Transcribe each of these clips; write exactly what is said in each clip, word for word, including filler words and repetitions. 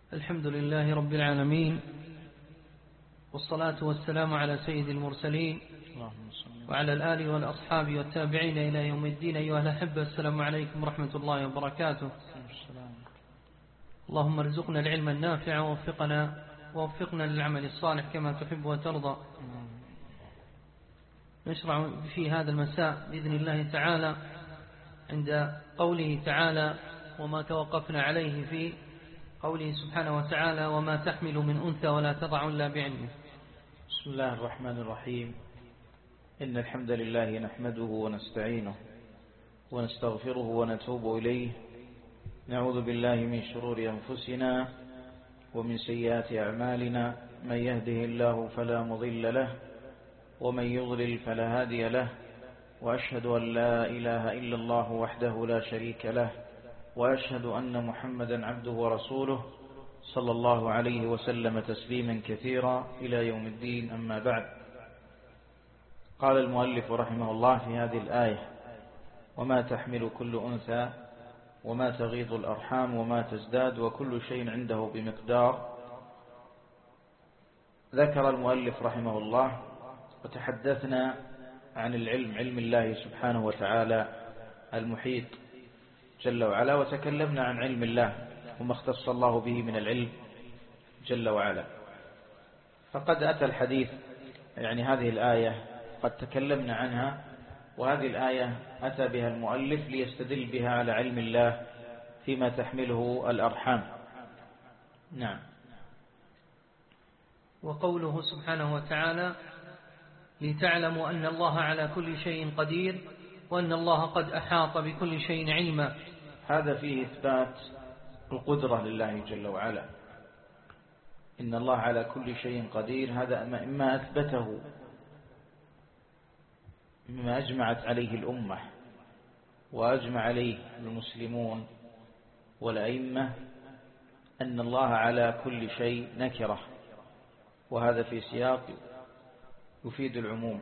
الحمد لله رب العالمين، والصلاة والسلام على سيد المرسلين وعلى الآل والأصحاب والتابعين إلى يوم الدين. أيها الأحبة، السلام عليكم ورحمة الله وبركاته. اللهم ارزقنا العلم النافع ووفقنا ووفقنا للعمل الصالح كما تحب وترضى. نشرع في هذا المساء بإذن الله تعالى عند قوله تعالى: وما توقفنا عليه في قوله سبحانه وتعالى: وما تحمل من أنثى ولا تضع إلا بعلمه. بسم الله الرحمن الرحيم. إن الحمد لله نحمده ونستعينه ونستغفره ونتوب إليه. نعوذ بالله من شرور أنفسنا ومن سيئات أعمالنا. من يهده الله فلا مضل له ومن يضلل فلا هادي له، وأشهد أن لا إله إلا الله وحده لا شريك له، وأشهد أن محمدا عبده ورسوله صلى الله عليه وسلم تسليما كثيرا إلى يوم الدين. أما بعد، قال المؤلف رحمه الله في هذه الآية: وما تحمل كل أنثى وما تغيض الأرحام وما تزداد وكل شيء عنده بمقدار. ذكر المؤلف رحمه الله: وتحدثنا عن العلم، علم الله سبحانه وتعالى المحيط جل وعلا، وتكلمنا عن علم الله وما اختص الله به من العلم جل وعلا. فقد أتى الحديث، يعني هذه الآية قد تكلمنا عنها، وهذه الآية أتى بها المؤلف ليستدل بها على علم الله فيما تحمله الأرحام. نعم. وقوله سبحانه وتعالى: لتعلموا أن الله على كل شيء قدير وأن الله قد أحاط بكل شيء علما. هذا فيه إثبات القدرة لله جل وعلا. إن الله على كل شيء قدير، هذا إما أثبته مما أجمعت عليه الأمة وأجمع عليه المسلمون والأئمة، أن الله على كل شيء نكرة، وهذا في سياق يفيد العموم،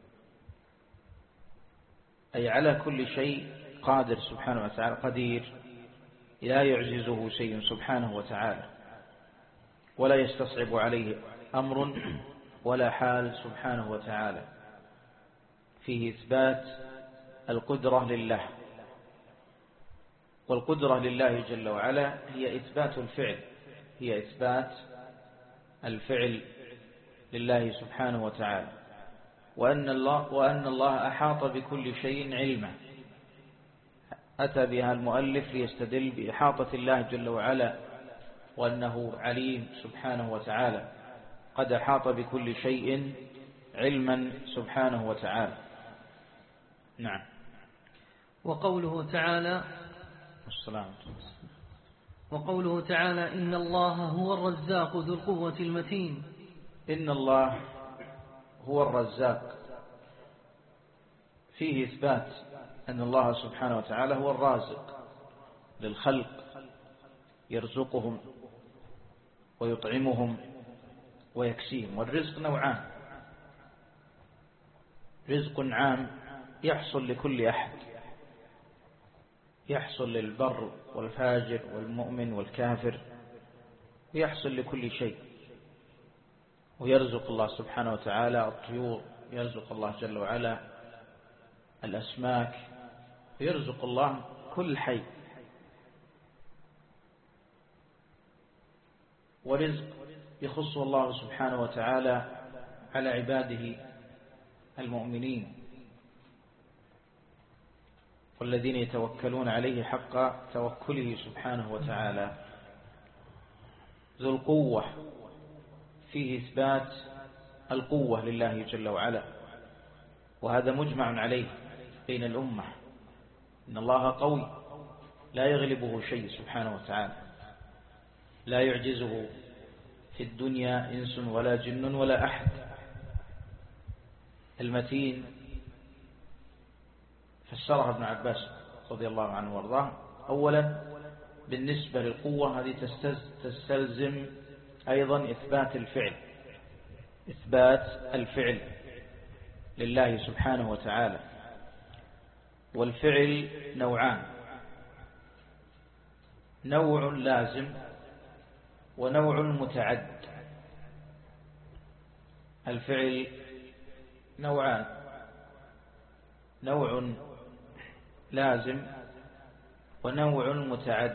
أي على كل شيء قادر سبحانه وتعالى، قدير لا يعجزه شيء سبحانه وتعالى، ولا يستصعب عليه أمر ولا حال سبحانه وتعالى. فيه إثبات القدرة لله، والقدرة لله جل وعلا هي إثبات الفعل، هي إثبات الفعل لله سبحانه وتعالى، وأن الله, وأن الله أحاط بكل شيء علما. أتى بها المؤلف ليستدل بإحاطة الله جل وعلا، وأنه عليم سبحانه وتعالى، قد أحاط بكل شيء علما سبحانه وتعالى. نعم. وقوله تعالى والسلام. وقوله تعالى: إن الله هو الرزاق ذو القوة المتين. إن الله هو الرزاق، فيه إثبات أن الله سبحانه وتعالى هو الرازق للخلق، يرزقهم ويطعمهم ويكسيهم. والرزق نوعان: رزق عام يحصل لكل أحد، يحصل للبر والفاجر والمؤمن والكافر، ويحصل لكل شيء. ويرزق الله سبحانه وتعالى الطيور، يرزق الله جل وعلا الأسماك، يرزق الله كل حي. ورزق يخص الله سبحانه وتعالى على عباده المؤمنين، والذين يتوكلون عليه حق توكله سبحانه وتعالى. ذو القوة، فيه إثبات القوة لله جل وعلا، وهذا مجمع عليه بين الأمة. إن الله قوي لا يغلبه شيء سبحانه وتعالى، لا يعجزه في الدنيا إنس ولا جن ولا أحد. المتين فسرها ابن عباس رضي الله عنه وارضاه: أولا بالنسبة للقوة هذه تستلزم أيضا إثبات الفعل، إثبات الفعل لله سبحانه وتعالى. والفعل نوعان: نوع لازم ونوع متعد. الفعل نوعان: نوع لازم ونوع متعد.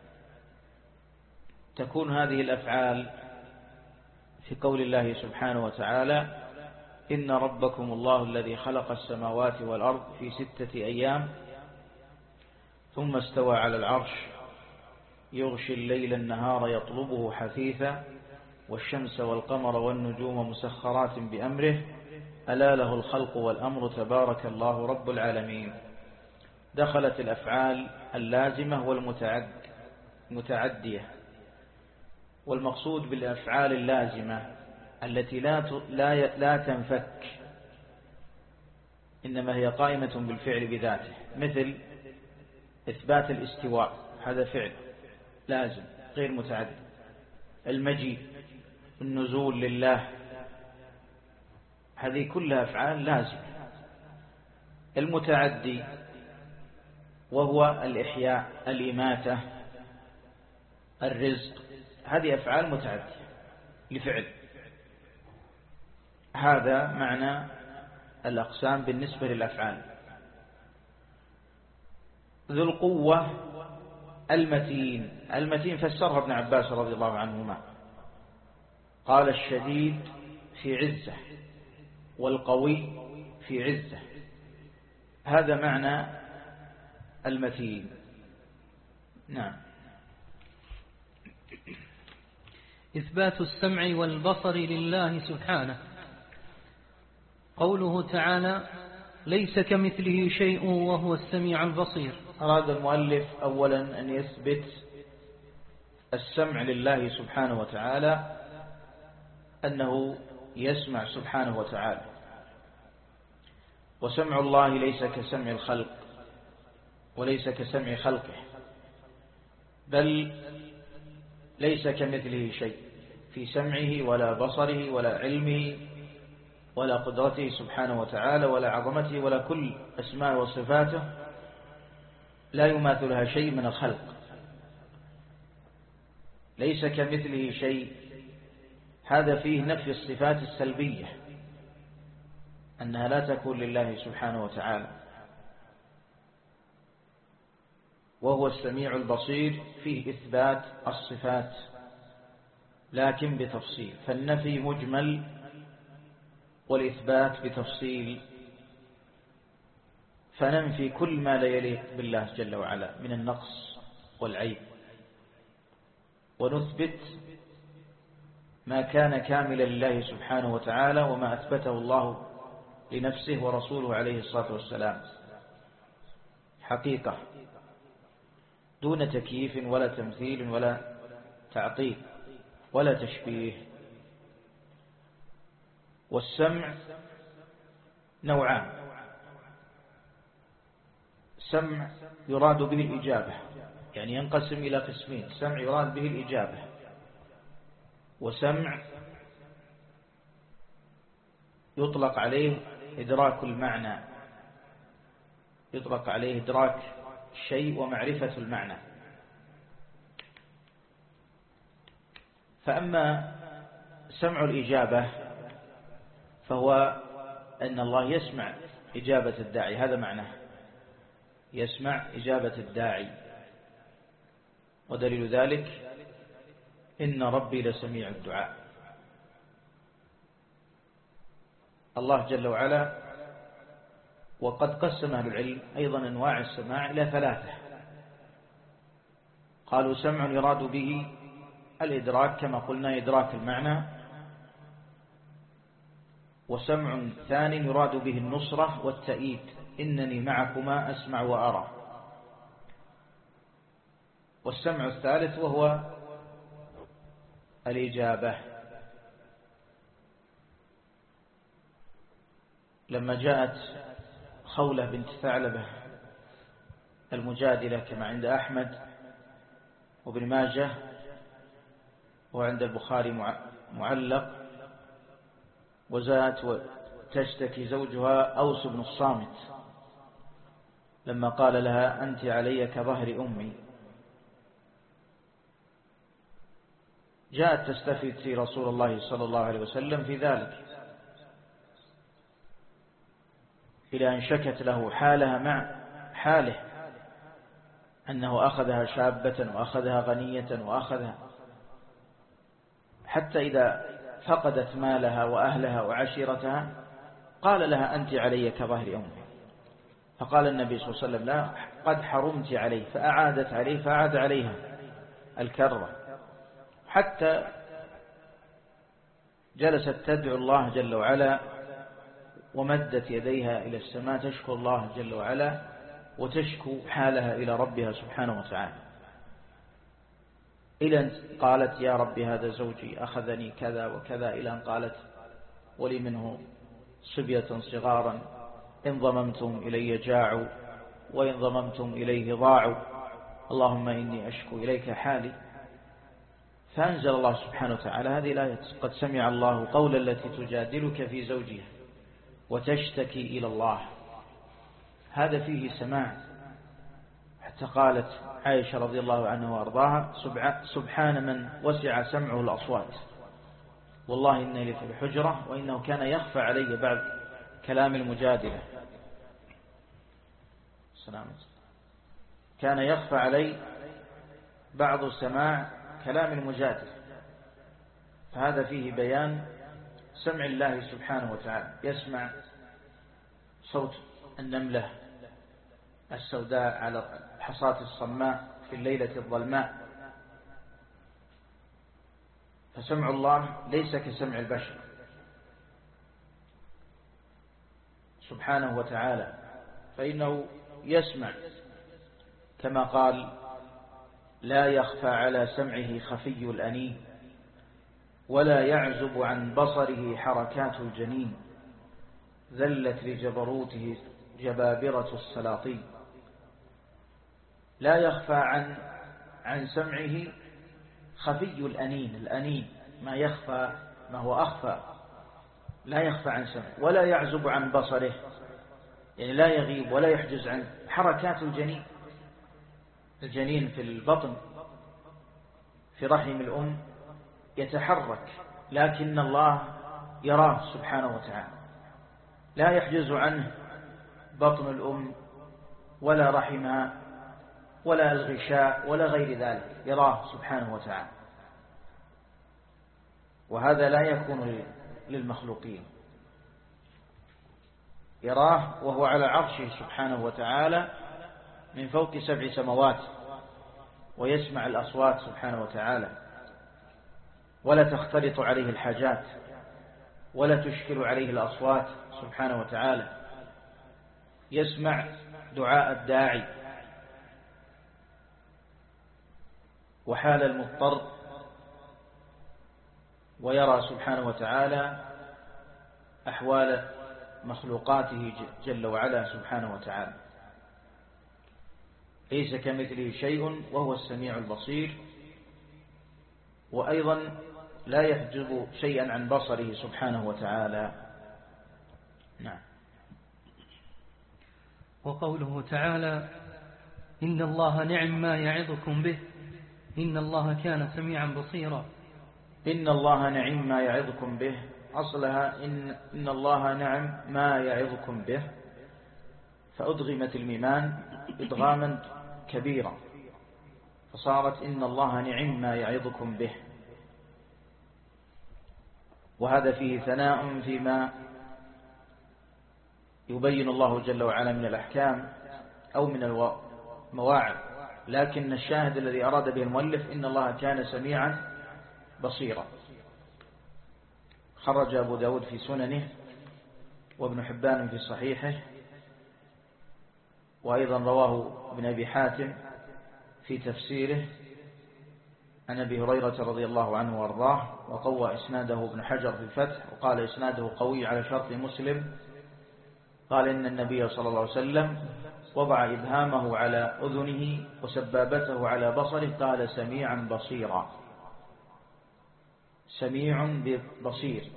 تكون هذه الأفعال في قول الله سبحانه وتعالى: إن ربكم الله الذي خلق السماوات والأرض في ستة أيام ثم استوى على العرش يغشي الليل النهار يطلبه حثيثا والشمس والقمر والنجوم مسخرات بأمره ألا له الخلق والأمر تبارك الله رب العالمين. دخلت الأفعال اللازمة والمتعد متعدية. والمقصود بالأفعال اللازمة التي لا لا لا تنفك، إنما هي قائمة بالفعل بذاته، مثل إثبات الاستواء، هذا فعل لازم غير متعدي. المجيء، النزول لله، هذه كلها أفعال لازمة. المتعدي وهو الإحياء، الإماتة، الرزق، هذه أفعال متعدية لفعل. هذا معنى الأقسام بالنسبة للأفعال. ذو القوة المتين. المتين فسرها ابن عباس رضي الله عنهما، قال: الشديد في عزة والقوي في عزة. هذا معنى المتين. نعم. إثبات السمع والبصر لله سبحانه. قوله تعالى: ليس كمثله شيء وهو السميع البصير. أراد المؤلف أولا أن يثبت السمع لله سبحانه وتعالى، أنه يسمع سبحانه وتعالى، وسمع الله ليس كسمع الخلق وليس كسمع خلقه، بل ليس كمثله شيء في سمعه ولا بصره ولا علمه ولا قدرته سبحانه وتعالى ولا عظمته ولا كل أسماء وصفاته، لا يماثلها شيء من الخلق. ليس كمثله شيء، هذا فيه نفي الصفات السلبية، أنها لا تكون لله سبحانه وتعالى. وهو السميع البصير فيه إثبات الصفات لكن بتفصيل، فالنفي مجمل والإثبات بتفصيل، فننفي كل ما لا يليق بالله جل وعلا من النقص والعيب، ونثبت ما كان كاملا لله سبحانه وتعالى وما أثبته الله لنفسه ورسوله عليه الصلاة والسلام حقيقة، دون تكييف ولا تمثيل ولا تعطيل ولا تشبيه. والسمع نوعان: سمع يراد به الإجابة، يعني ينقسم إلى قسمين: سمع يراد به الإجابة، وسمع يطلق عليه إدراك المعنى، يطلق عليه إدراك الشيء ومعرفة المعنى. فأما سمع الإجابة فهو أن الله يسمع إجابة الداعي، هذا معناه، يسمع إجابة الداعي. ودليل ذلك: إن ربي لسميع الدعاء. الله جل وعلا، وقد قسم أهل العلم أيضا أنواع السماع إلى ثلاثة. قالوا: سمع يراد به الإدراك كما قلنا، إدراك المعنى. وسمع ثاني يراد به النصرة والتأييد، إنني معكما أسمع وأرى. والسمع الثالث وهو الإجابة. لما جاءت خولة بنت ثعلبة المجادلة كما عند أحمد وابن ماجه وعند البخاري معلق، وزات وتشتكي زوجها أوس بن الصامت لما قال لها: أنت علي كظهر أمي. جاءت تستفتي رسول الله صلى الله عليه وسلم في ذلك، إلى أن شكت له حالها مع حاله، أنه أخذها شابة وأخذها غنية وأخذها حتى إذا فقدت مالها وأهلها وعشيرتها قال لها أنت علي كظهر أمي. فقال النبي صلى الله عليه وسلم لا، قد حرمت عليه، فأعادت عليه فأعاد عليها الكرة، حتى جلست تدعو الله جل وعلا ومدت يديها إلى السماء تشكو الله جل وعلا وتشكو حالها إلى ربها سبحانه وتعالى، إلى أن قالت يا رب هذا زوجي أخذني كذا وكذا، إلى أن قالت ولي منه صبية صغارا إن ضممتم إلي جاعوا وإن ضممتم إليه ضاعوا، اللهم إني أشكو إليك حالي. فأنزل الله سبحانه وتعالى هذه الآية: قد سمع الله قول التي تجادلك في زوجها وتشتكي إلى الله. هذا فيه سماع، حتى قالت عائشة رضي الله عنها وأرضاها: سبحان من وسع سمعه الأصوات، والله إني لفي الحجرة وإنه كان يخفى علي بعد كلام المجادلة. سلامة. كان يخفى علي بعض سماع كلام المجادلة، فهذا فيه بيان سمع الله سبحانه وتعالى، يسمع صوت النملة السوداء على الحصاة الصماء في الليلة الظلماء. فسمع الله ليس كسمع البشر سبحانه وتعالى، فإنه يسمع كما قال: لا يخفى على سمعه خفي الأنين ولا يعزب عن بصره حركات الجنين، ذلت لجبروته جبابرة السلاطين. لا يخفى عن عن سمعه خفي الأنين، الأنين ما يخفى، ما هو أخفى، لا يخفى عن سمعه. ولا يعزب عن بصره، يعني لا يغيب ولا يحجز عن حركات الجنين. الجنين في البطن في رحم الأم يتحرك، لكن الله يراه سبحانه وتعالى، لا يحجز عنه بطن الأم ولا رحمها ولا الغشاء ولا غير ذلك، يراه سبحانه وتعالى. وهذا لا يكون للمخلوقين، يراه وهو على عرشه سبحانه وتعالى من فوق سبع سماوات، ويسمع الأصوات سبحانه وتعالى، ولا تختلط عليه الحاجات ولا تشكل عليه الأصوات سبحانه وتعالى. يسمع دعاء الداعي وحال المضطر، ويرى سبحانه وتعالى أحوال مخلوقاته جل وعلا سبحانه وتعالى. ليس كمثله شيء وهو السميع البصير. وأيضا لا يحجب شيئا عن بصره سبحانه وتعالى. نعم. وقوله تعالى: إن الله نعم ما يعظكم به إن الله كان سميعا بصيرا. إن الله نعم ما يعظكم به، أصلها إن, إن الله نعم ما يعظكم به، فأدغمت الميمان إدغاما كبيرا، فصارت إن الله نعم ما يعظكم به. وهذا فيه ثناء فيما يبين الله جل وعلا من الأحكام أو من المواعظ، لكن الشاهد الذي أراد به المؤلف إن الله كان سميعا بصيرا. خرج أبو داود في سننه وابن حبان في صحيحه، وأيضا رواه ابن أبي حاتم في تفسيره عن أبي هريرة رضي الله عنه وارضاه، وقوى إسناده ابن حجر في الفتح وقال إسناده قوي على شرط مسلم. قال إن النبي صلى الله عليه وسلم وضع إبهامه على أذنه وسبابته على بصره، قال سميعا بصيرا. سميع بصير،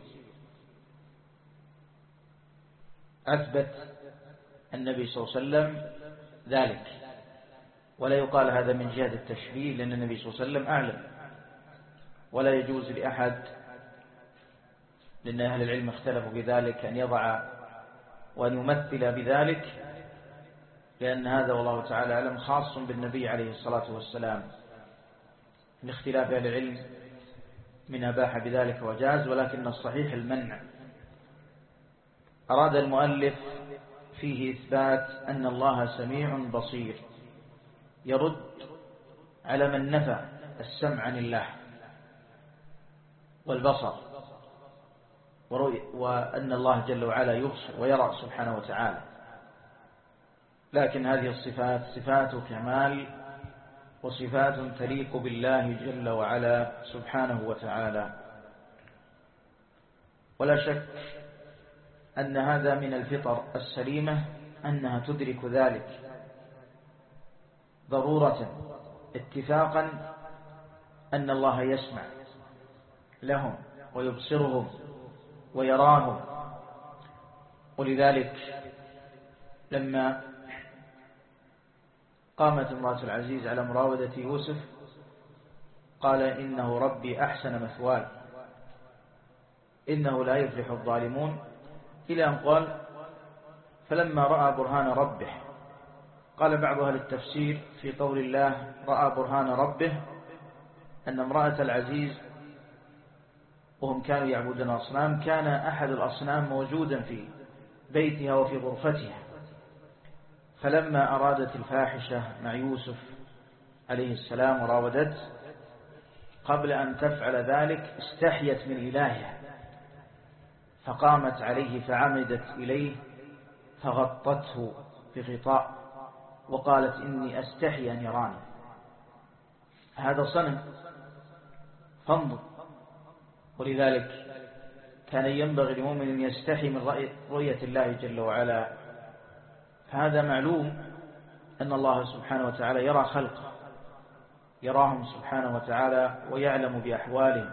أثبت النبي صلى الله عليه وسلم ذلك، ولا يقال هذا من جهة التشبيه، لأن النبي صلى الله عليه وسلم أعلم ولا يجوز لأحد، لأن أهل العلم اختلفوا بذلك، أن يضع وأن يمثل بذلك، لأن هذا والله تعالى أعلم خاص بالنبي عليه الصلاة والسلام، لاختلاف أهل العلم من أباح بذلك وجاز، ولكن الصحيح المنع. أراد المؤلف فيه إثبات أن الله سميع بصير، يرد على من نفى السمع عن الله والبصر، وأن الله جل وعلا يبصر ويرى سبحانه وتعالى. لكن هذه الصفات صفات كمال وصفات تليق بالله جل وعلا سبحانه وتعالى. ولا شك أن هذا من الفطر السليمة أنها تدرك ذلك ضرورة اتفاقا، أن الله يسمع لهم ويبصرهم ويراهم. ولذلك لما قامت امرأة العزيز على مراودة يوسف قال إنه ربي أحسن مثواي إنه لا يفلح الظالمون، إلى أن قال فلما رأى برهان ربه. قال بعض أهل التفسير في قول الله رأى برهان ربه أن امرأة العزيز وهم كانوا يعبدون الأصنام، كان أحد الأصنام موجودا في بيتها وفي غرفتها، فلما أرادت الفاحشة مع يوسف عليه السلام وراودته، قبل أن تفعل ذلك استحيت من إلهها، فقامت عليه فعمدت إليه فغطته بغطاء وقالت إني أستحي أن يراني. هذا صنم، فانظر. ولذلك كان ينبغي للمؤمن أن يستحي من رؤية الله جل وعلا. فهذا معلوم أن الله سبحانه وتعالى يرى خلقه، يراهم سبحانه وتعالى ويعلم بأحوالهم.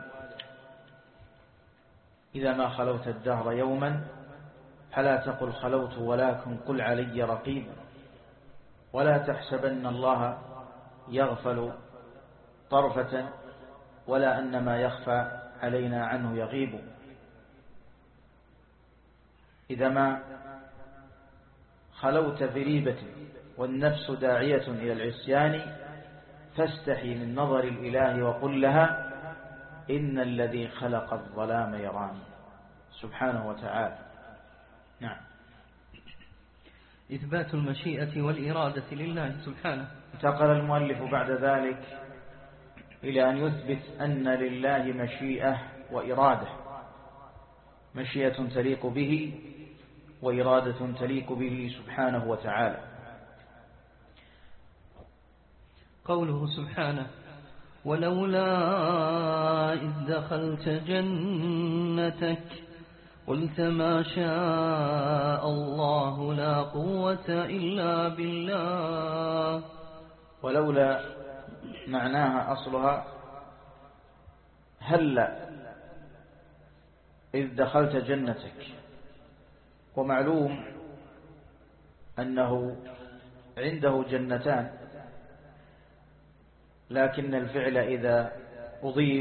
إذا ما خلوت الدهر يوما فلا تقل خلوت ولكن قل علي رقيب، ولا تحسبن الله يغفل طرفة ولا أن ما يخفى علينا عنه يغيب. إذا ما خلوت في ريبة والنفس داعية إلى العصيان فاستحي من نظر الإله وقل لها إن الذي خلق الظلام يراني سبحانه وتعالى. نعم. إثبات المشيئة والإرادة لله سبحانه. انتقل المؤلف بعد ذلك إلى أن يثبت أن لله مشيئة وإرادة، مشيئة تليق به وإرادة تليق به سبحانه وتعالى. قوله سبحانه ولولا إذ دخلت جنتك قلت ما شاء الله لا قوة إلا بالله. ولولا معناها أصلها هلا إذ دخلت جنتك، ومعلوم أنه عنده جنتان، لكن الفعل إذا أضيف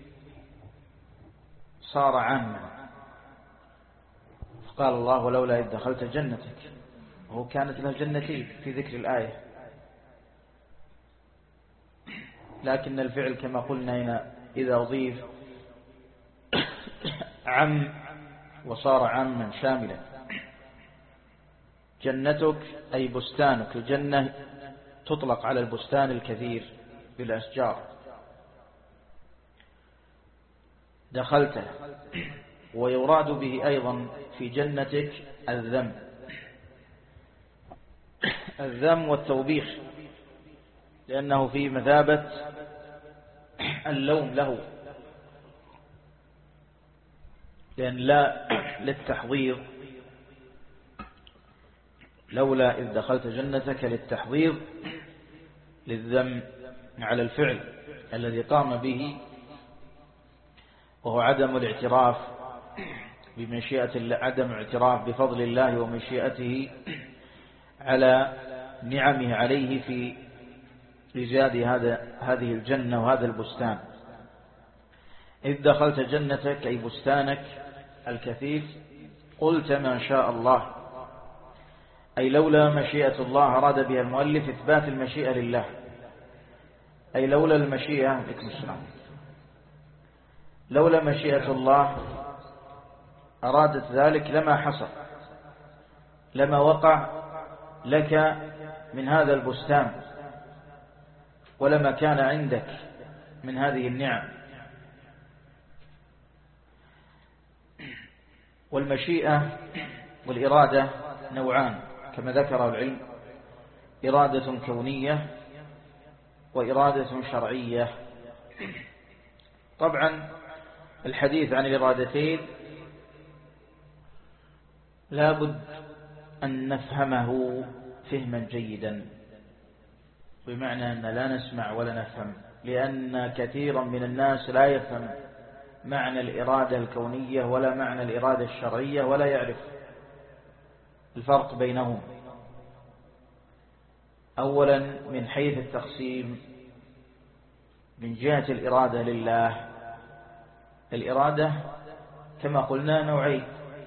صار عاما. قال الله ولولا إذ دخلت جنتك، وهو كانت له جنتين في ذكر الآية، لكن الفعل كما قلنا هنا إذا أضيف عم وصار عاما شاملا. جنتك أي بستانك، الجنة تطلق على البستان الكثير بالأشجار. دخلت، ويراد به أيضا في جنتك الذم الذم والتوبيخ، لأنه في مثابة اللوم له، لأن لا للتحضيض، لولا إذ دخلت جنتك للتحضيض للذم على الفعل الذي قام به، وهو عدم الاعتراف بمشيئة الله، عدم الاعتراف بفضل الله ومشيئته على نعمه عليه في إيجاد هذا هذه الجنة وهذا البستان. إذ دخلت جنتك أي بستانك الكثيف قلت ما شاء الله، أي لولا مشيئة الله. أراد بها المؤلف إثبات المشيئة لله، أي لولا المشيئة عليكم السلام لولا مشيئة الله أرادت ذلك لما حصل، لما وقع لك من هذا البستان، ولما كان عندك من هذه النعم. والمشيئة والإرادة نوعان كما ذكر العلم، إرادة كونية وإرادة شرعية. طبعا الحديث عن الإرادتين لا بد أن نفهمه فهما جيدا، بمعنى أن لا نسمع ولا نفهم، لأن كثيرا من الناس لا يفهم معنى الإرادة الكونية ولا معنى الإرادة الشرعية، ولا يعرف الفرق بينهم. أولا من حيث التقسيم، من جهة الإرادة لله، الإرادة كما قلنا نوعين،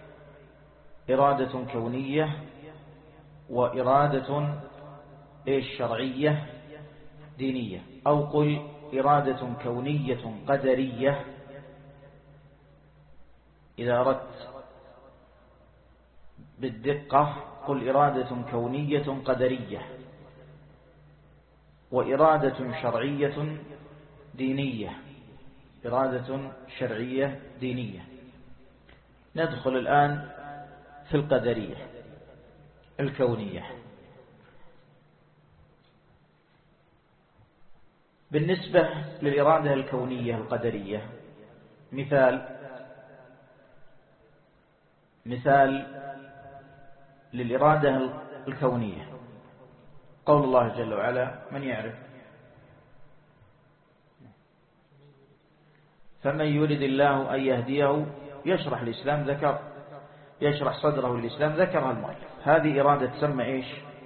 إرادة كونية وإرادة شرعية دينية، أو قل إرادة كونية قدرية إذا أردت بالدقة، قل إرادة كونية قدرية، وإرادة شرعية دينية، إرادة شرعية دينية. ندخل الآن في القدرية الكونية. بالنسبة للإرادة الكونية القدرية، مثال مثال للإرادة الكونية قول الله جل وعلا، من يعرف؟ فمن يريد الله أن يهديه يشرح الإسلام ذكر يشرح صدره الإسلام ذكرها المؤلف. هذه إرادة تسمى إيش؟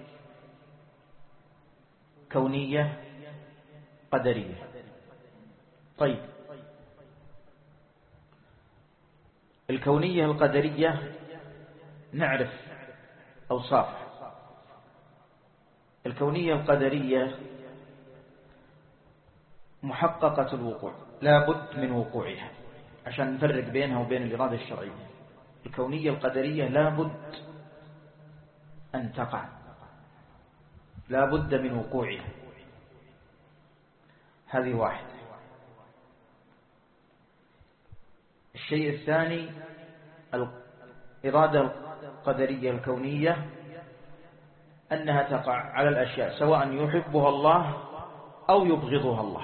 كونية قدرية. طيب، الكونية القدرية نعرف أوصاف. الكونية القدرية محققة الوقوع، لا بد من وقوعها عشان نفرق بينها وبين الإرادة الشرعية. الكونية القدرية لا بد أن تقع، لا بد من وقوعها. هذه واحدة. الشيء الثاني الإرادة القدرية الكونية أنها تقع على الأشياء سواء يحبها الله أو يبغضها الله.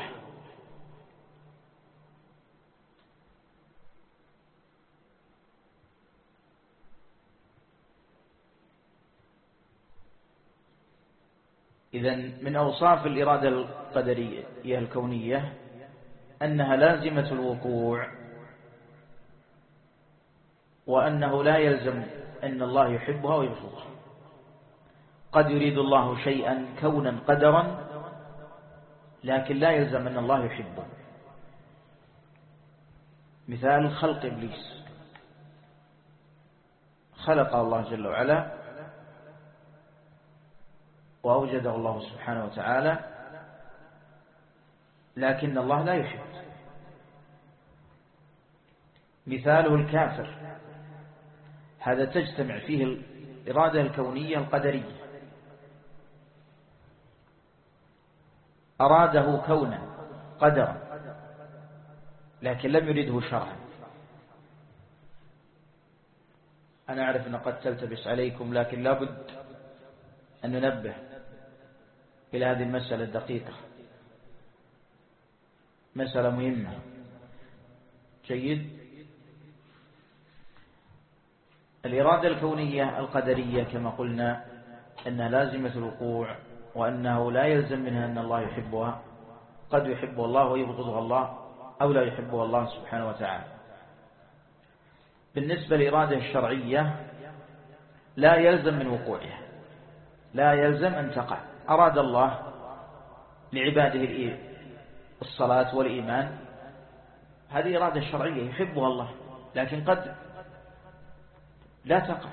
إذن من أوصاف الإرادة القدرية الكونية أنها لازمة الوقوع، وأنه لا يلزم أن الله يحبها ويبغضها. قد يريد الله شيئا كونا قدرا، لكن لا يلزم أن الله يحبه. مثال خلق إبليس، خلق الله جل وعلا وأوجده الله سبحانه وتعالى، لكن الله لا يحب. مثاله الكافر، هذا تجتمع فيه الإرادة الكونية القدرية، أراده كونا قدرا لكن لم يريده شرعا. أنا أعرف أن قد تلتبس عليكم، لكن لا بد أن ننبه إلى هذه المسألة الدقيقة، مسألة مهمة. جيد. الإرادة الكونية القدرية كما قلنا أنها لازمة الوقوع، وأنه لا يلزم منها أن الله يحبها. قد يحبها الله ويبغضها الله، أو لا يحبها الله سبحانه وتعالى. بالنسبة للإرادة الشرعية لا يلزم من وقوعها، لا يلزم أن تقع. أراد الله لعباده الصلاة والإيمان، هذه إرادة شرعية يحبها الله، لكن قد لا تقع.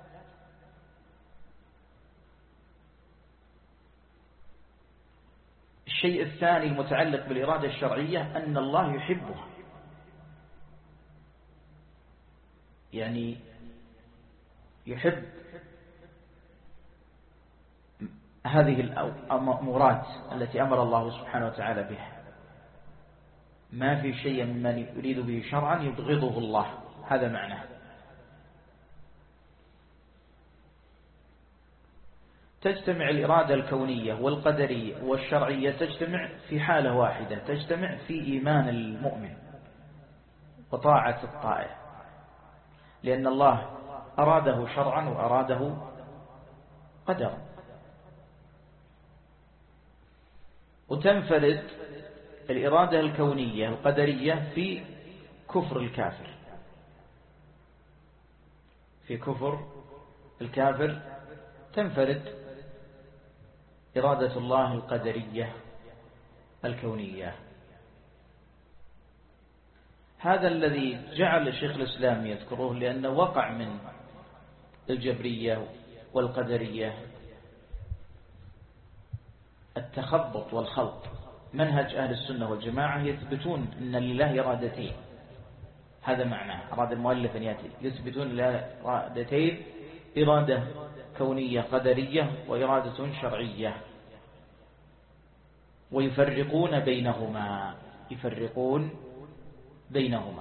الشيء الثاني المتعلق بالإرادة الشرعية أن الله يحبها، يعني يحب هذه الأمورات التي أمر الله سبحانه وتعالى بها. ما في شيء ممن يريد به شرعا يبغضه الله، هذا معناه. تجتمع الإرادة الكونية والقدرية والشرعية، تجتمع في حالة واحدة، تجتمع في إيمان المؤمن وطاعة الطائع، لأن الله أراده شرعا وأراده قدرا. وتنفرد الإرادة الكونية القدرية في كفر الكافر، في كفر الكافر تنفرد إرادة الله القدرية الكونية. هذا الذي جعل الشيخ الإسلام يذكره، لأنه وقع من الجبرية والقدرية التخبط والخلط. منهج أهل السنة والجماعة يثبتون أن لله إرادتين، هذا معناه. أراد المؤلف أن يأتي يثبتون لله إرادتين، إرادة كونية قدرية وإرادة شرعية، ويفرقون بينهما، يفرقون بينهما.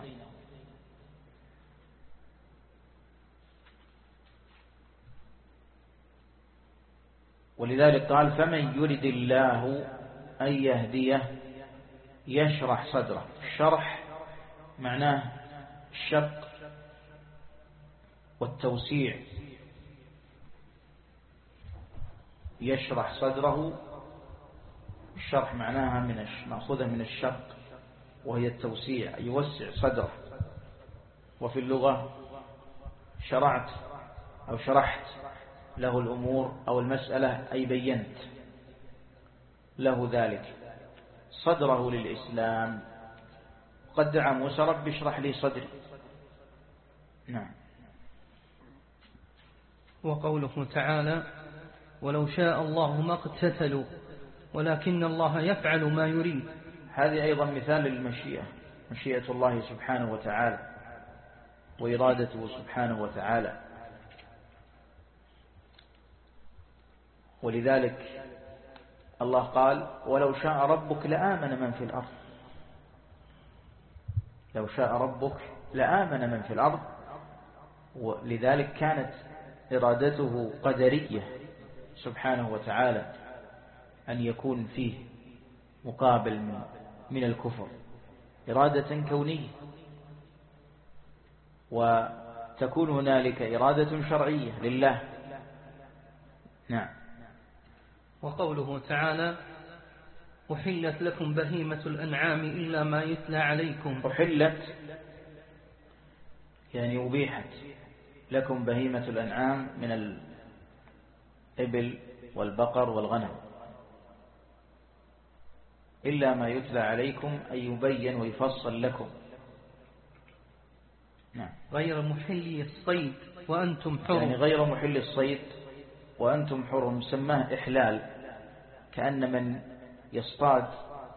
ولذلك قال: فمن يرد الله أن يهديه يشرح صدره. الشرح معناه الشق والتوسيع، يشرح صدره. الشرح معناها من مأخوذة من الشق، وهي التوسيع، يوسع صدره. وفي اللغة شرعت أو شرحت له الأمور أو المسألة، أي بينت له ذلك صدره للإسلام. قد دعا موسى: رب اشرح لي صدري. نعم. وقوله تعالى: ولو شاء الله ما اقتتلوا ولكن الله يفعل ما يريد. هذه أيضا مثال للمشيئة، مشيئة الله سبحانه وتعالى وإرادته سبحانه وتعالى. ولذلك الله قال: ولو شاء ربك لآمن من في الأرض. لو شاء ربك لآمن من في الأرض. ولذلك كانت إرادته قدرية سبحانه وتعالى، أن يكون فيه مقابل من الكفر. إرادة كونية، وتكون هنالك إرادة شرعية لله. نعم. وقوله تعالى: أحلت لكم بهيمة الأنعام إلا ما يتلى عليكم. أحلت يعني أبيحت لكم بهيمة الأنعام من الإبل والبقر والغنم، إلا ما يتلى عليكم، أي يبين ويفصل لكم. نعم. غير محلي الصيد وأنتم حرم. يعني غير محل الصيد وأنتم حرم، سماه إحلال، كأن من يصطاد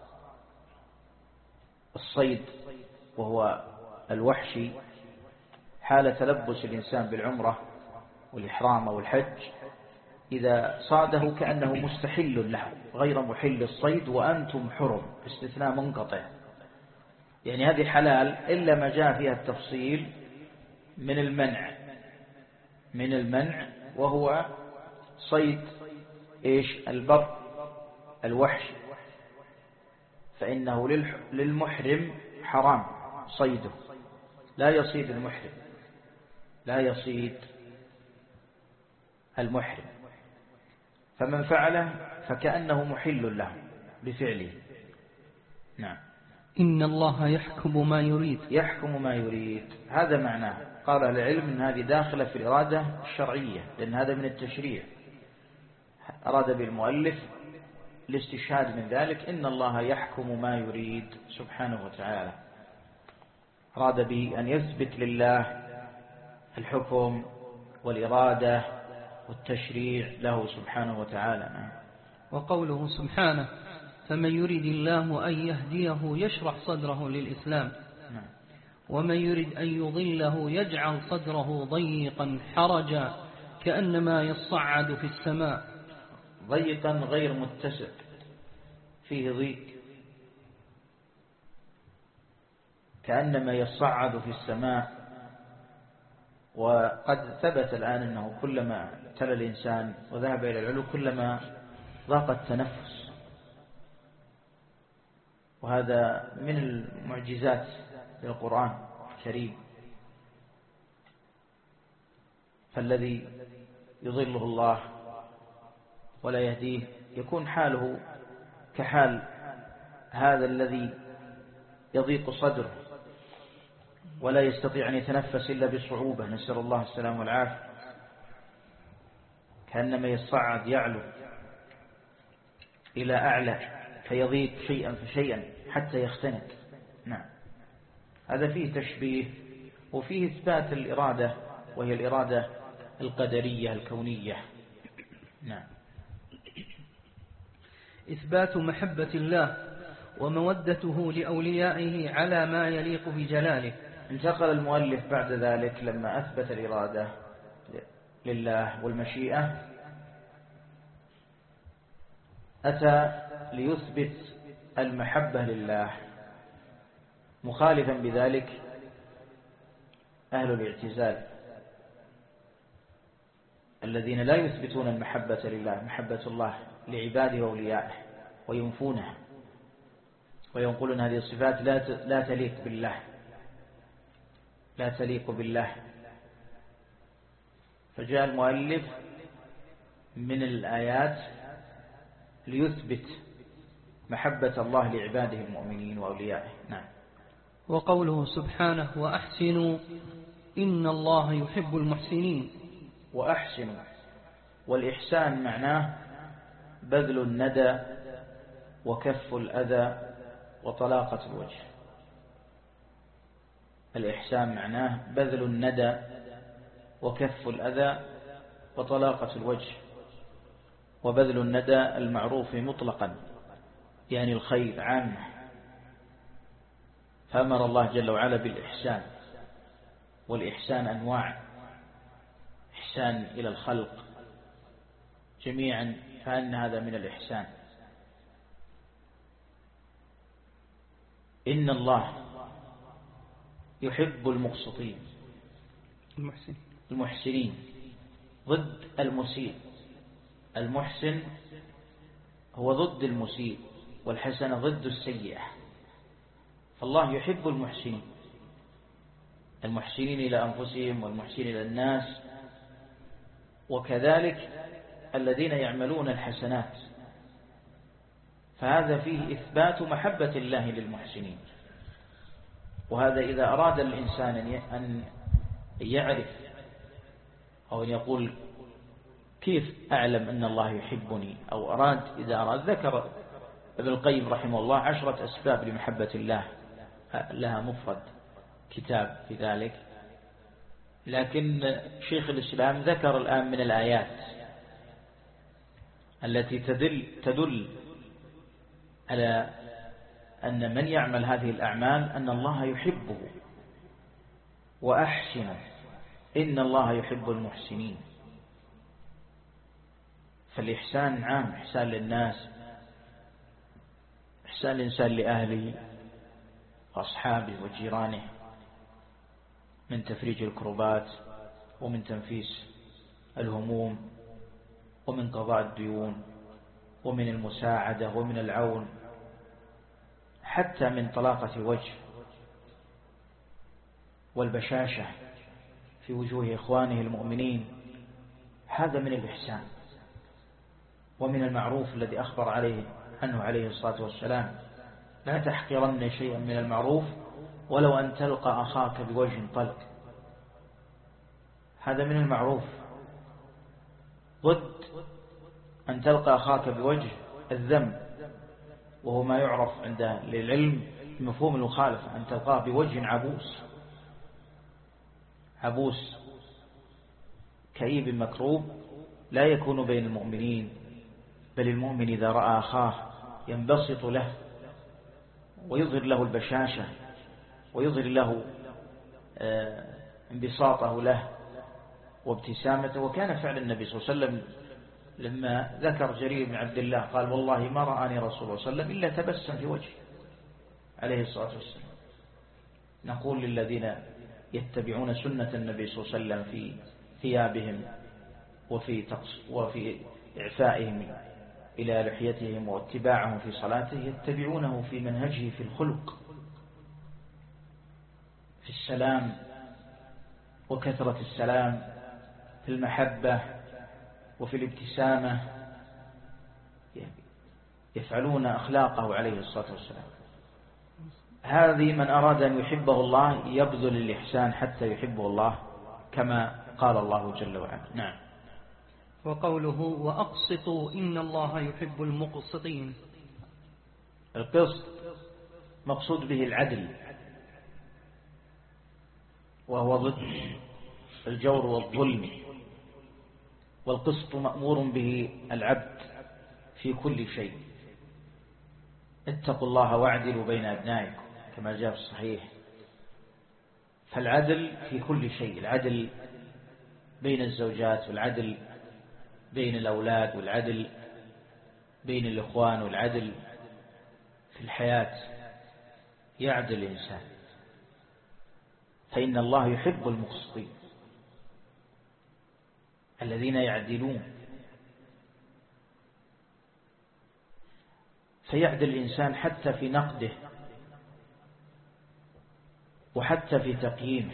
الصيد وهو الوحشي حال تلبس الإنسان بالعمرة والإحرام أو الحج، إذا صاده كأنه مستحل له، غير محل الصيد وأنتم حرم، استثناء منقطع. يعني هذه حلال إلا ما جاء فيها التفصيل من المنع، من المنع وهو صيد إيش؟ البر الوحش، فإنه للمحرم حرام صيده، لا يصيد المحرم، لا يصيد المحرم. فمن فعله فكأنه محل له بفعله. نعم. إن الله يحكم ما يريد. يحكم ما يريد، هذا معناه. قال العلم أن هذه داخلة في الإرادة الشرعية، لأن هذا من التشريع. أراد بالمؤلف الاستشهاد من ذلك: إن الله يحكم ما يريد سبحانه وتعالى. أراد به أن يثبت لله الحكم والإرادة والتشريع له سبحانه وتعالى. وقوله سبحانه فمن يريد الله أن يهديه يشرح صدره للإسلام ومن يريد أن يضله يجعل صدره ضيقا حرجا كأنما يصعد في السماء. ضيقا غير متسع، فيه ضيق، كأنما يصعد في السماء. وقد ثبت الآن أنه كلما تلا الإنسان وذهب إلى العلو كلما ضاق التنفس، وهذا من المعجزات للقرآن الكريم. فالذي يضله الله ولا يهديه يكون حاله كحال هذا الذي يضيق صدره ولا يستطيع أن يتنفس إلا بصعوبة، نسأل الله السلام والعافية، كأنما يصعد يعلو إلى أعلى فيضيق شيئا فشيئا حتى يختنق. نعم، هذا فيه تشبيه وفيه إثبات الإرادة، وهي الإرادة القدرية الكونية. نعم. إثبات محبة الله ومودته لأوليائه على ما يليق بجلاله. انتقل المؤلف بعد ذلك لما أثبت الإرادة لله والمشيئة، أتى ليثبت المحبة لله، مخالفا بذلك أهل الاعتزال الذين لا يثبتون المحبة لله، محبة الله لعباده وأوليائه، وينفونها وينقلون هذه الصفات لا تليق بالله، لا تليق بالله. فجاء المؤلف من الآيات ليثبت محبة الله لعباده المؤمنين وأوليائه. نعم. وقوله سبحانه وأحسنوا إن الله يحب المحسنين. وأحسنوا، والإحسان معناه بذل الندى وكف الأذى وطلاقة الوجه. الإحسان معناه بذل الندى وكف الأذى وطلاقة الوجه. وبذل الندى المعروف مطلقا يعني الخير عامة، فأمر الله جل وعلا بالإحسان، والإحسان أنواع، إحسان إلى الخلق جميعا، فأن هذا من الإحسان. إن الله يحب المقسطين المحسن المحسنين ضد المسيء. المحسن هو ضد المسيء، والحسنة ضد السيئة. فالله يحب المحسنين، المحسنين إلى أنفسهم والمحسنين إلى الناس، وكذلك الذين يعملون الحسنات. فهذا فيه إثبات محبة الله للمحسنين. وهذا إذا أراد الإنسان أن يعرف أو أن يقول كيف أعلم أن الله يحبني، أو أراد إذا أراد، ذكر ابن القيم رحمه الله عشرة أسباب لمحبة الله، لها مفرد كتاب في ذلك. لكن شيخ الإسلام ذكر الآن من الآيات التي تدل, تدل على أن من يعمل هذه الأعمال أن الله يحبه. وأحسن إن الله يحب المحسنين. فالإحسان عام، إحسان للناس، إحسان الإنسان لأهله وأصحابه وجيرانه، من تفريج الكربات ومن تنفيس الهموم ومن قضاء الديون ومن المساعدة ومن العون، حتى من طلاقة الوجه والبشاشة في وجوه إخوانه المؤمنين. هذا من الإحسان ومن المعروف الذي أخبر عليه عنه عليه الصلاة والسلام: لا تحقرن شيئا من المعروف ولو أن تلقى أخاك بوجه طلق. هذا من المعروف، ضد أن تلقى أخاك بوجه الذنب، وهو ما يعرف عند للعلم بمفهوم المخالفة، أن تلقاه بوجه عبوس عبوس كئيب مكروب لا يكون بين المؤمنين، بل المؤمن إذا رأى أخاه ينبسط له ويظهر له البشاشة ويظهر له انبساطه له وابتسامته. وكان فعل النبي صلى الله عليه وسلم لما ذكر جرير بن عبد الله قال والله ما رآني رسول الله صلى الله عليه وسلم إلا تبسم في وجهه عليه الصلاة والسلام. نقول للذين يتبعون سنة النبي صلى الله عليه وسلم في ثيابهم وفي وفي إعفائهم إلى لحيتهم واتباعهم في صلاته، يتبعونه في منهجه في الخلق، في السلام وكثرة السلام، في المحبة وفي الابتسامة، يفعلون أخلاقه عليه الصلاة والسلام. هذه من أراد أن يحبه الله يبذل الإحسان حتى يحبه الله كما قال الله جل وعلا. نعم. وقوله وأقسطوا إن الله يحب المقسطين. القسط مقصود به العدل، وهو ضد الجور والظلم، والقسط مأمور به العبد في كل شيء. اتقوا الله واعدلوا بين أبنائكم كما جاء في الصحيح. فالعدل في كل شيء، العدل بين الزوجات، والعدل بين الأولاد، والعدل بين الإخوان، والعدل في الحياة. يعدل الإنسان، فإن الله يحب المقسطين الذين يعدلون. فيعدل الإنسان حتى في نقده وحتى في تقييمه،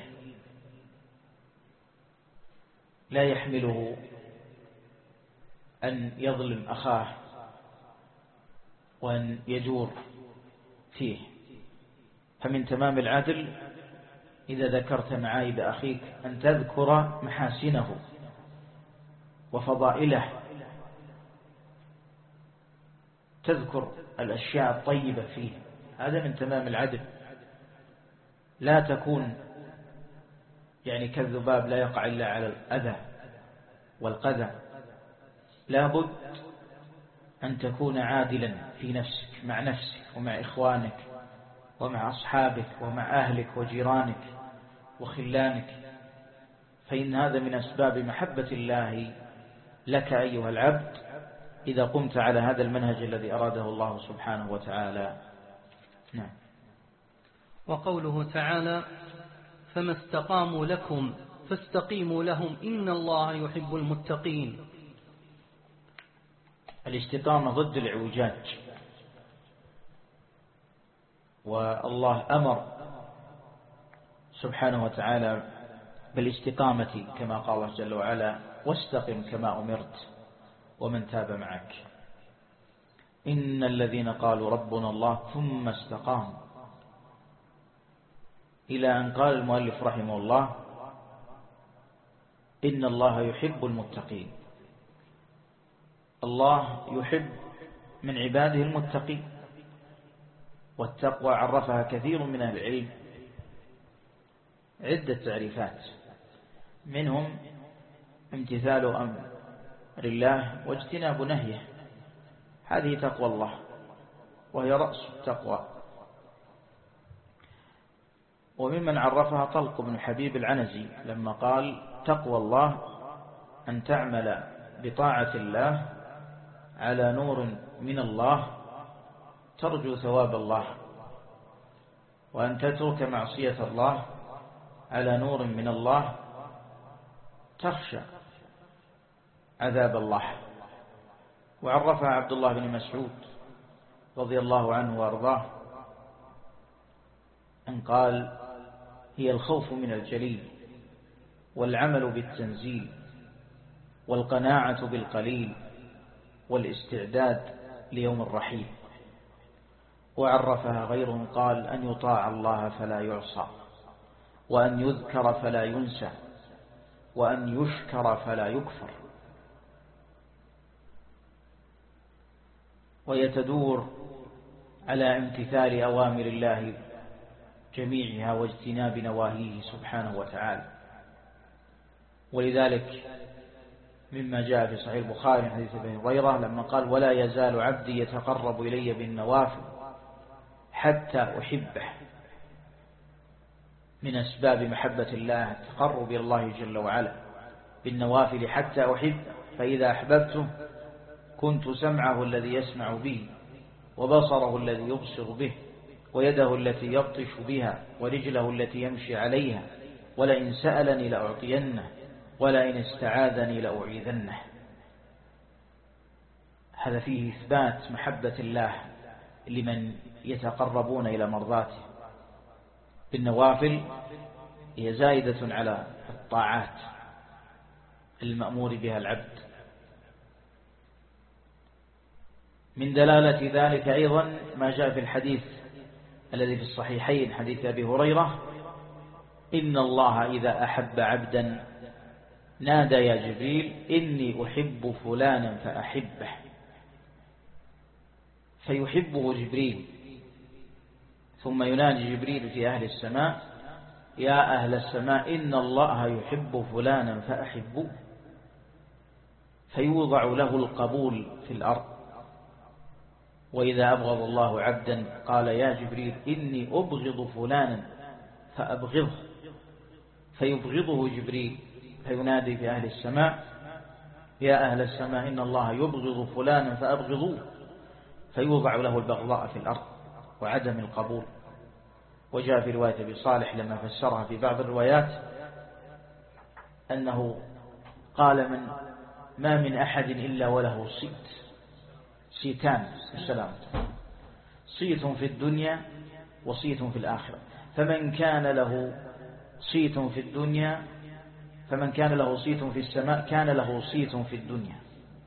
لا يحمله أن يظلم أخاه وأن يجور فيه. فمن تمام العدل إذا ذكرت معايب أخيك أن تذكر محاسنه وفضائله، تذكر الأشياء الطيبة فيه. هذا من تمام العدل. لا تكون يعني كالذباب لا يقع إلا على الأذى والقذى. لا بد أن تكون عادلا في نفسك، مع نفسك ومع إخوانك ومع أصحابك ومع أهلك وجيرانك وخلانك، فإن هذا من أسباب محبة الله لك أيها العبد إذا قمت على هذا المنهج الذي أراده الله سبحانه وتعالى. نعم. وقوله تعالى فما استقاموا لكم فاستقيموا لهم إن الله يحب المتقين. الاستقامة ضد الإعوجاج، والله أمر سبحانه وتعالى بالاستقامة كما قال الله جل وعلا واستقم كما أمرت ومن تاب معك. إن الذين قالوا ربنا الله ثم استقاموا، إلى أن قال المؤلف رحمه الله إن الله يحب المتقين. الله يحب من عباده المتقين، والتقوى عرفها كثير من أهل العلم عدة تعريفات، منهم امتثال أمر الله واجتناب نهيه، هذه تقوى الله وهي رأس التقوى. وممن عرفها طلق بن حبيب العنزي لما قال تقوى الله أن تعمل بطاعة الله على نور من الله ترجو ثواب الله، وأن تترك معصية الله على نور من الله تخشى عذاب الله. وعرفها عبد الله بن مسعود رضي الله عنه وارضاه أن قال هي الخوف من الجليل والعمل بالتنزيل والقناعة بالقليل والاستعداد ليوم الرحيل. وعرفها غيرهم قال أن يطاع الله فلا يعصى، وأن يذكر فلا ينسى، وأن يشكر فلا يكفر. ويتدور على امتثال أوامر الله جميعها واجتناب نواهيه سبحانه وتعالى. ولذلك مما جاء في صحيح البخاري من حديث ابي هريرة لما قال ولا يزال عبدي يتقرب إلي بالنوافل حتى أحبه، من أسباب محبة الله التقرب إلى الله جل وعلا بالنوافل حتى أحبه، فإذا أحببته كنت سمعه الذي يسمع به وبصره الذي يبصر به ويده التي يبطش بها ورجله التي يمشي عليها، ولئن سألني لأعطينه ولئن استعاذني لأعيذنه. هذا فيه إثبات محبة الله لمن يتقربون إلى مرضاته بالنوافل، هي زائدة على الطاعات المأمور بها العبد. من دلالة ذلك أيضا ما جاء في الحديث الذي في الصحيحين حديث أبي هريرة إن الله إذا أحب عبدا نادى يا جبريل إني أحب فلانا فأحبه، فيحبه جبريل، ثم ينادي جبريل في أهل السماء يا أهل السماء إن الله يحب فلانا فأحبوه، فيوضع له القبول في الأرض. وإذا أبغض الله عبدا قال يا جبريل إني أبغض فلانا فأبغضه، فيبغضه جبريل، فينادي في أهل السماء يا أهل السماء إن الله يبغض فلانا فأبغضوه، فيوضع له البغضاء في الأرض وعدم القبول. وجاء في رواية أبي صالح لما فسرها في بعض الروايات أنه قال من ما من أحد إلا وله صيت، صيتان السلام، صيت في الدنيا وصيت في الآخرة، فمن كان له صيت في الدنيا فمن كان له صيت في السماء كان له صيت في الدنيا،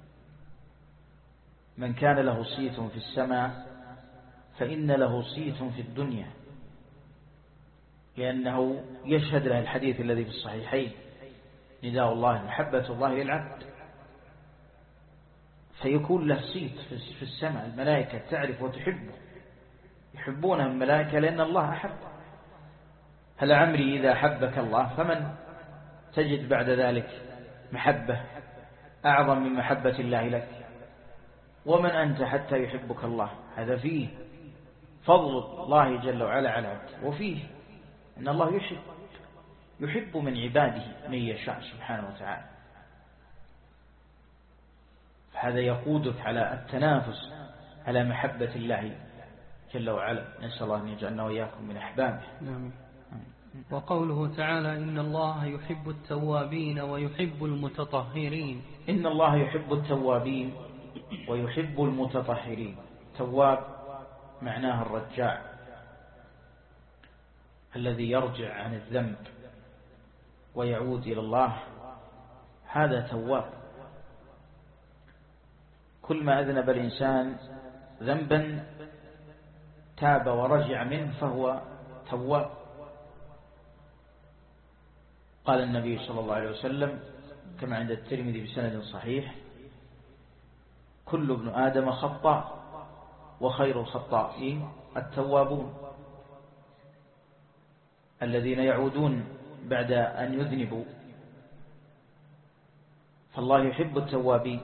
من كان له صيت في السماء فإن له صيت في الدنيا، لأنه يشهد له الحديث الذي في الصحيحين نداء الله محبة الله للعبد، فيكون له صيت في السماء، الملائكة تعرف وتحبه، يحبونه الملائكة لأن الله أحب. هل عمري إذا أحبك الله فمن تجد بعد ذلك محبة أعظم من محبة الله لك؟ ومن أنت حتى يحبك الله؟ هذا فيه فضل الله جل وعلا على عبده، وفيه أن الله يحب يحب من عباده من يشاء سبحانه وتعالى، فهذا يقودك على التنافس على محبة الله جل وعلا. نسأل الله أن يجعلنا وإياكم من أحبابه. نعم. وقوله تعالى إن الله يحب التوابين ويحب المتطهرين. إن الله يحب التوابين ويحب المتطهرين. تواب معناه الرجاع الذي يرجع عن الذنب ويعود إلى الله، هذا تواب. كل ما أذنب الإنسان ذنبا تاب ورجع منه فهو تواب. قال النبي صلى الله عليه وسلم كما عند الترمذي بسند صحيح كل ابن آدم خطاء وخير الخطائين التوابون الذين يعودون بعد أن يذنبوا. فالله يحب التوابين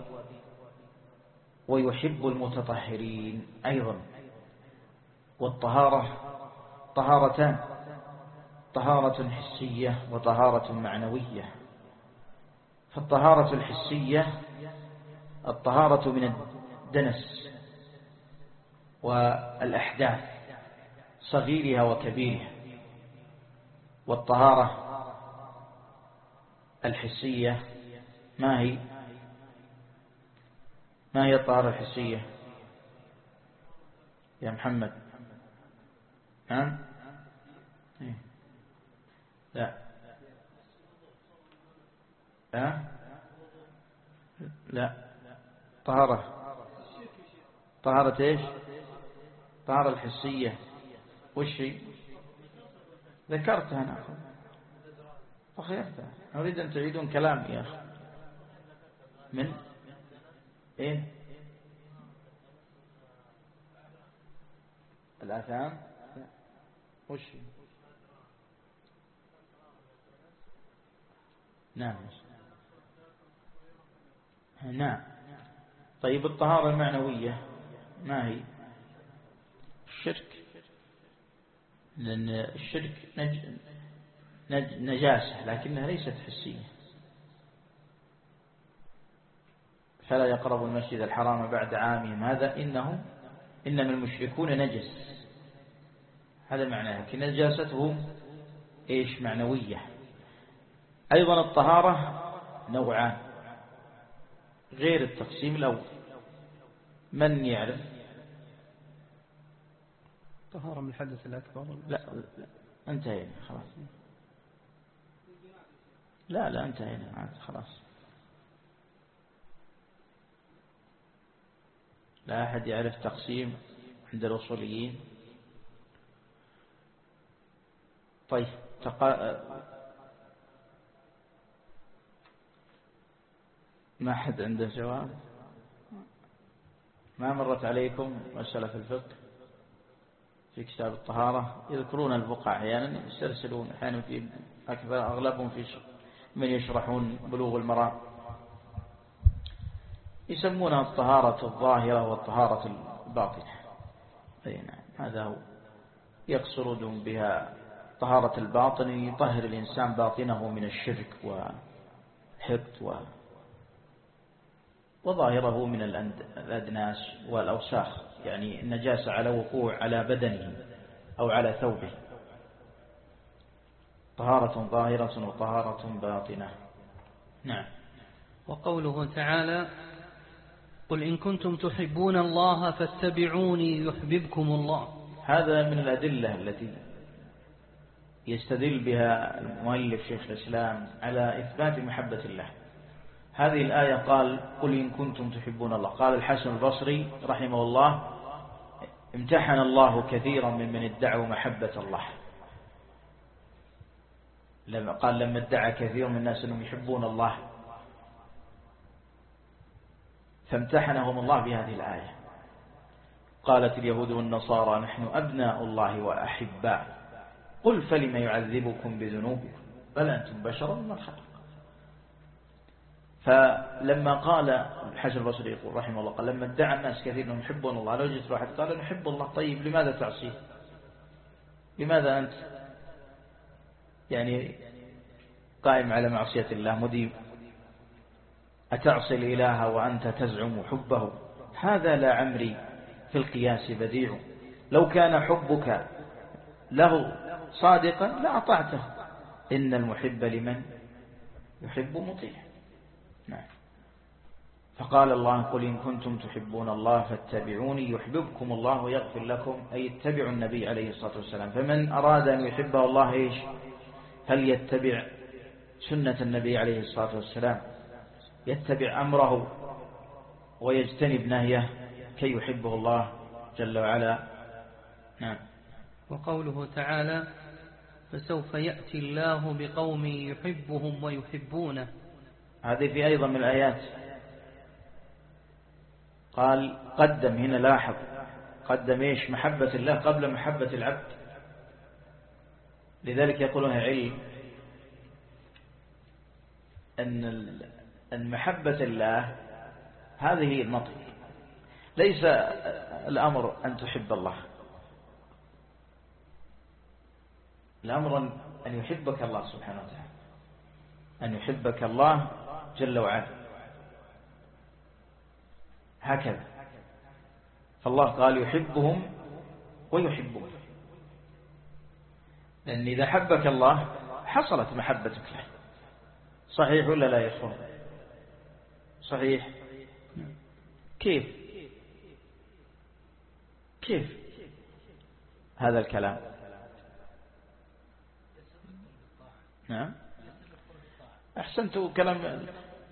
ويحب المتطهرين أيضا. والطهارة طهارتان، طهارة حسية وطهارة معنوية. فالطهارة الحسية الطهارة من الدنس والأحداث صغيرها وكبيرها، والطهارة الحسية ما هي ما هي الطهارة الحسية يا محمد؟ نعم لا لا لا طهارة طهارة ايش؟ طهارة الحسية وش هي؟ ذكرتها أنا فخيرتها. أريد أن تعيدون كلامي يا أخي. من إيه؟ الآثام وش هي؟ نعم نعم. طيب الطهارة المعنوية ما هي؟ الشرك، لأن الشرك نج... نج... نجاسة لكنها ليست حسية. فلا يقربوا المسجد الحرام بعد عامهم هذا إنهم إنما المشركون نجس، هذا معناه، لكن نجاستهم إيش؟ معنوية. أيضا الطهارة نوعان غير التقسيم الأول، من يعرف؟ طهارة من الحدث الأكبر. لا, لا. انتهينا خلاص. لا لا انتهينا خلاص. لا أحد يعرف تقسيم عند الأصوليين؟ طيب تقا... ما أحد عنده جواب؟ ما مرت عليكم مسألة في الفقه في كتاب الطهارة يذكرون البقع أحيانا، يسترسلون أحيانا في أكثر أغلبهم في من يشرحون بلوغ المرام يسمونها الطهارة الظاهرة والطهارة الباطنة. أي نعم، هذا هو. يقصدون بها طهارة الباطن، يطهر الإنسان باطنه من الشرك والحقد و... وظاهره من الأدناس والأوساخ، يعني النجاسة على وقوع على بدنه أو على ثوبه. طهارة ظاهرة وطهارة باطنة. نعم. وقوله تعالى: قل إن كنتم تحبون الله فاتبعوني يحببكم الله. هذا من الأدلة التي يستدل بها المؤلف شيخ الإسلام على إثبات محبة الله. هذه الآية قال: قل إن كنتم تحبون الله. قال الحسن البصري رحمه الله: امتحن الله كثيرا ممن ادعوا محبة الله. لما قال لما ادعى كثير من الناس أنهم يحبون الله فامتحنهم الله بهذه الآية. قالت اليهود والنصارى: نحن أبناء الله وأحباء. قل فلم يعذبكم بذنوبكم بل أنتم بشر ممن خلق. فلما قال الحسن البصري يقول رحمه الله: قال لما ادعى الناس كثير أنهم يحبون الله، لو جئت واحد قال نحب الله، طيب لماذا تعصيه؟ لماذا أنت يعني قائم على معصية الله مديم؟ أتعصي الإله وأنت تزعم حبه؟ هذا لا عمري في القياس بديع. لو كان حبك له صادقا لأطعته، إن المحب لمن يحب مطيع. نعم. فقال الله: قل إن كنتم تحبون الله فاتبعوني يحببكم الله ويغفر لكم، أي اتبعوا النبي عليه الصلاة والسلام. فمن أراد أن يحبه الله إيش؟ هل يتبع سنة النبي عليه الصلاة والسلام، يتبع أمره ويجتنب نهيه كي يحبه الله جل وعلا. نعم. وقوله تعالى: فسوف يأتي الله بقوم يحبهم ويحبونه. هذه في أيضا من الآيات. قال قدم هنا، لاحظ قدم إيش؟ محبة الله قبل محبة العبد. لذلك يقولون علم أن أن محبة الله هذه النطق، ليس الأمر أن تحب الله، الأمر أن يحبك الله سبحانه وتعالى، أن يحبك الله جل وعلا، هكذا. فالله قال يحبهم ويحبون، لأن إذا حبك الله حصلت محبتك له. صحيح ولا لا يا إخوان؟ صحيح. كيف كيف هذا الكلام؟ نعم أحسنت. كلام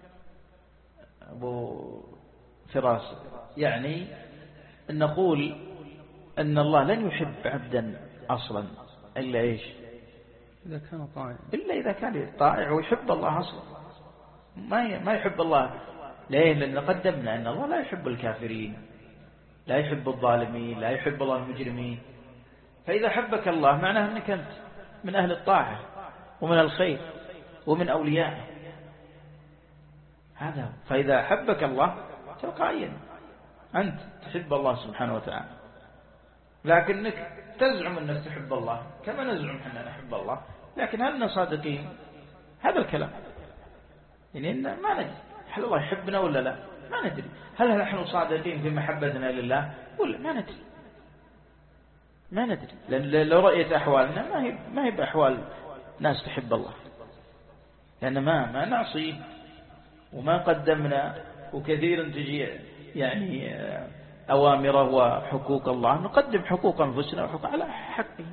أبو فراس يعني أن نقول أن الله لن يحب عبدا أصلا إلا إيش؟ إذا كان طائع، إلا إذا كان طائع ويحب الله أصلا. ما ما يحب الله ليه؟ لأن قدمنا أن الله لا يحب الكافرين، لا يحب الظالمين، لا يحب الله المجرمين. فإذا حبك الله معناه أنك أنت من أهل الطاعة ومن الخير ومن أوليائه. هذا. فإذا أحبك الله تلقائيا أنت تحب الله سبحانه وتعالى، لكنك تزعم أنك تحب الله كما نزعم أننا نحب الله، لكن هل صادقين؟ هذا الكلام يعني إن ما ندري هل الله يحبنا ولا لا، ما ندري. هل نحن صادقين في محبتنا لله ولا ما ندري، ما ندري. لأن لو رأيت أحوالنا ما هي ما هي بأحوال ناس تحب الله، لأن ما ما نعصيه وما قدمنا، وكثيرا تجي يعني أوامره وحقوق الله نقدم حقوق أنفسنا وحقوق على حقه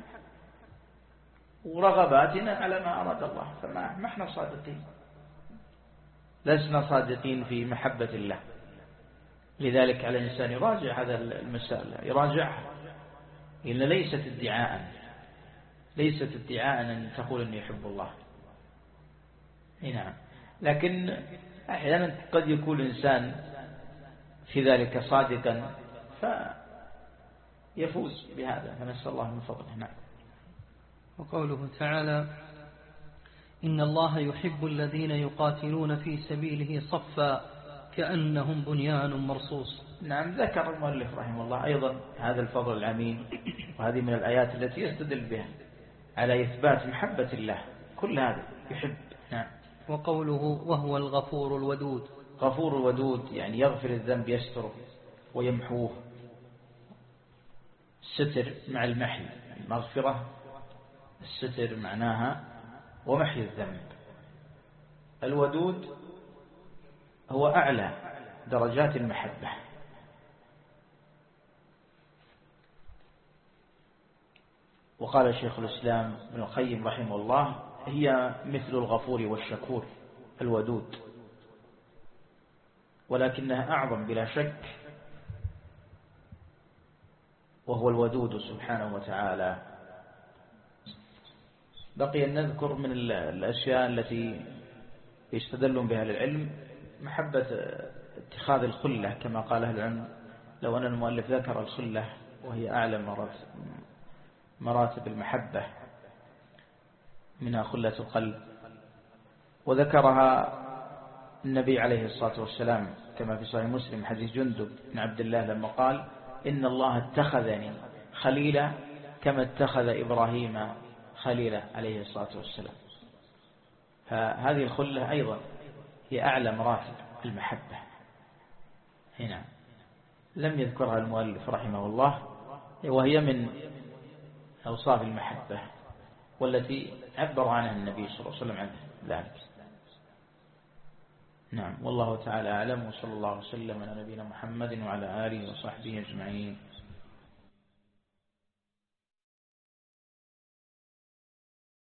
ورغباتنا على ما أراد الله، فما ما احنا صادقين، لسنا صادقين في محبة الله. لذلك على الإنسان يراجع هذا المسألة، يراجعها، إن ليست ادعاء، ليست ادعاء أن تقول أني يحب الله. نعم، لكن أحيانا قد يكون الإنسان في ذلك صادقا فيفوز بهذا، فنسأل الله من فضله. نعم. وقوله تعالى: إن الله يحب الذين يقاتلون في سبيله صفا كأنهم بنيان مرصوص. نعم، ذكر المؤلف رحمه الله أيضا هذا الفضل العميم، وهذه من الآيات التي يستدل بها على إثبات محبة الله، كل هذا يحب. نعم. وقوله: وهو الغفور الودود. غفور الودود يعني يغفر الذنب، يستره ويمحوه. الستر مع المحي، المغفرة الستر معناها ومحي الذنب. الودود هو أعلى درجات المحبة. وقال شيخ الإسلام ابن القيم رحمه الله: هي مثل الغفور والشكور الودود، ولكنها أعظم بلا شك، وهو الودود سبحانه وتعالى. بقي أن نذكر من الأشياء التي يستدلون بها للعلم محبة اتخاذ الخلة، كما قال أهل العلم: لو أن المؤلف ذكر الخلة وهي أعلى مراتب المحبة، منها خلة القلب، وذكرها النبي عليه الصلاة والسلام كما في صحيح مسلم حديث جندب بن عبد الله لما قال: إن الله اتخذني خليلا كما اتخذ إبراهيم خليلا عليه الصلاة والسلام. فهذه الخلة أيضا هي أعلى مراتب المحبة. هنا لم يذكرها المؤلف رحمه الله، وهي من أوصاف المحبة والتي عبر عنها النبي صلى الله عليه وسلم عن ذلك. نعم، والله تعالى أعلم، وصلى الله وسلم على نبينا محمد وعلى آله وصحبه أجمعين.